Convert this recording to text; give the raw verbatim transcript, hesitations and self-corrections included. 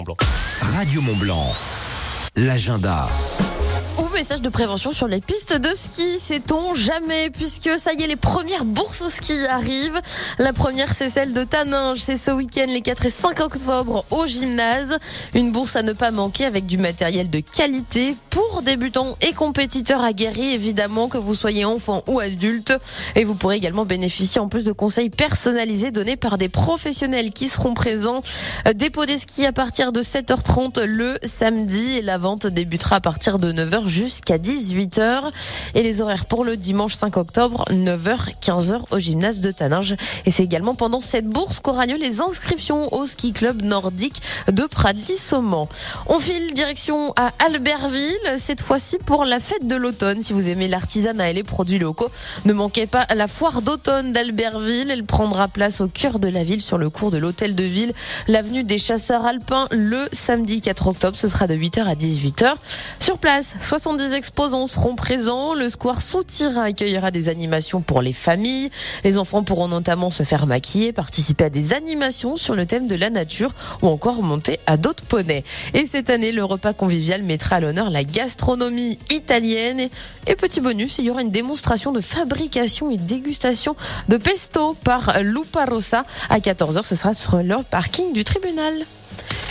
Radio Mont-Blanc, l'agenda. Ou message de prévention sur les pistes de ski, sait-on jamais, puisque ça y est, les premières bourses au ski arrivent. La première, c'est celle de Taninges, c'est ce week-end, les quatre et cinq octobre, au gymnase. Une bourse à ne pas manquer avec du matériel de qualité pour débutants et compétiteurs aguerris, évidemment, que vous soyez enfant ou adulte. Et vous pourrez également bénéficier en plus de conseils personnalisés donnés par des professionnels qui seront présents. Dépôt des skis à partir de sept heures trente le samedi et la vente débutera à partir de neuf heures jusqu'à dix-huit heures. Et les horaires pour le dimanche cinq octobre, neuf heures quinze heures au gymnase de Taninges. Et c'est également pendant cette bourse qu'aura lieu les inscriptions au ski club nordique de Pradly-Saumont. On file direction à Albertville, cette fois-ci pour la fête de l'automne. Si vous aimez l'artisanat et les produits locaux, ne manquez pas la foire d'automne d'Albertville. Elle prendra place au cœur de la ville sur le cours de l'hôtel de ville, l'avenue des Chasseurs Alpins, le samedi quatre octobre. Ce sera de huit heures à dix-huit heures. Sur place, soixante-dix exposants seront présents. Le square Souterrain accueillera des animations pour les familles. Les enfants pourront notamment se faire maquiller, participer à des animations sur le thème de la nature ou encore monter à dos de poney. Et cette année, le repas convivial mettra à l'honneur la gastronomie italienne. Et petit bonus, il y aura une démonstration de fabrication et dégustation de pesto par Lupa Rossa à quatorze heures. Ce sera sur le parking du tribunal.